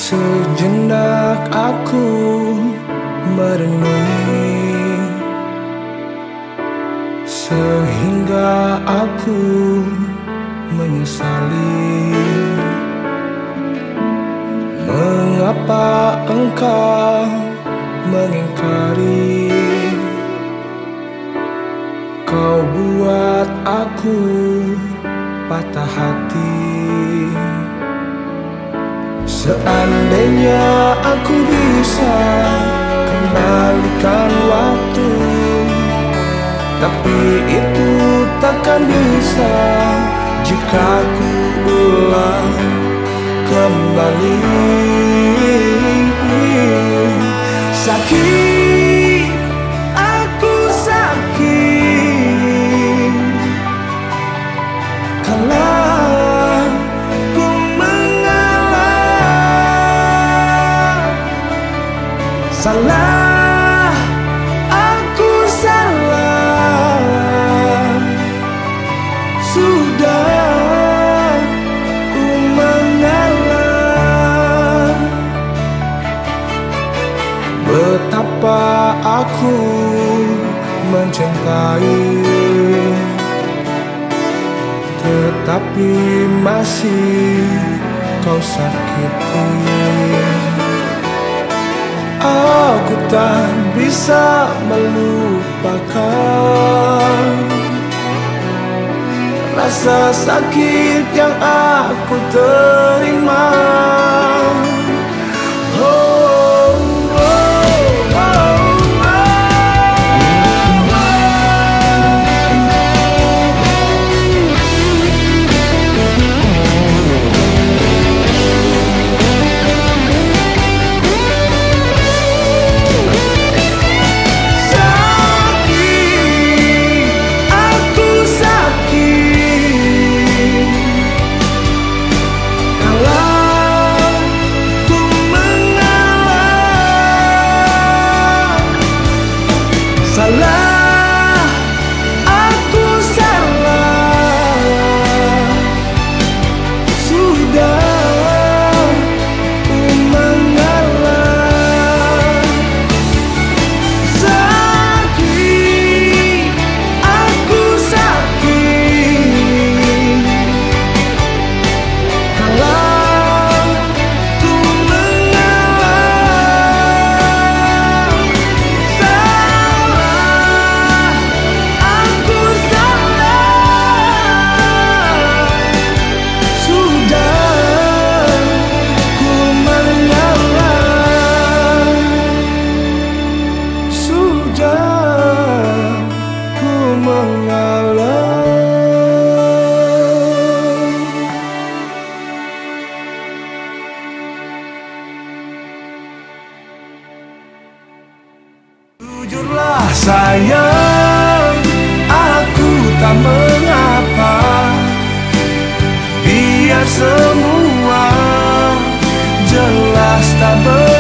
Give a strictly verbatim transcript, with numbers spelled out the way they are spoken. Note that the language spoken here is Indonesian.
Sejenak aku merenungi, sehingga aku menyesali mengapa engkau mengingkari. Kau buat aku patah hati. Seandainya aku bisa kembalikan waktu, tapi itu takkan bisa jika ku ulang kembali. Sakit, aku sakit kalau ku mengalah. Salah, aku salah. Sudah ku mengalah. Betapa aku mencintai, tetapi masih kau sakiti. Aku tak bisa melupakan rasa sakit yang aku terima. Salah, aku salah. Sudah ku mengalah. Sakit, aku sakit kalau ku mengalah. Jujurlah sayang, aku tak mengapa. Biar semua jelas tak ber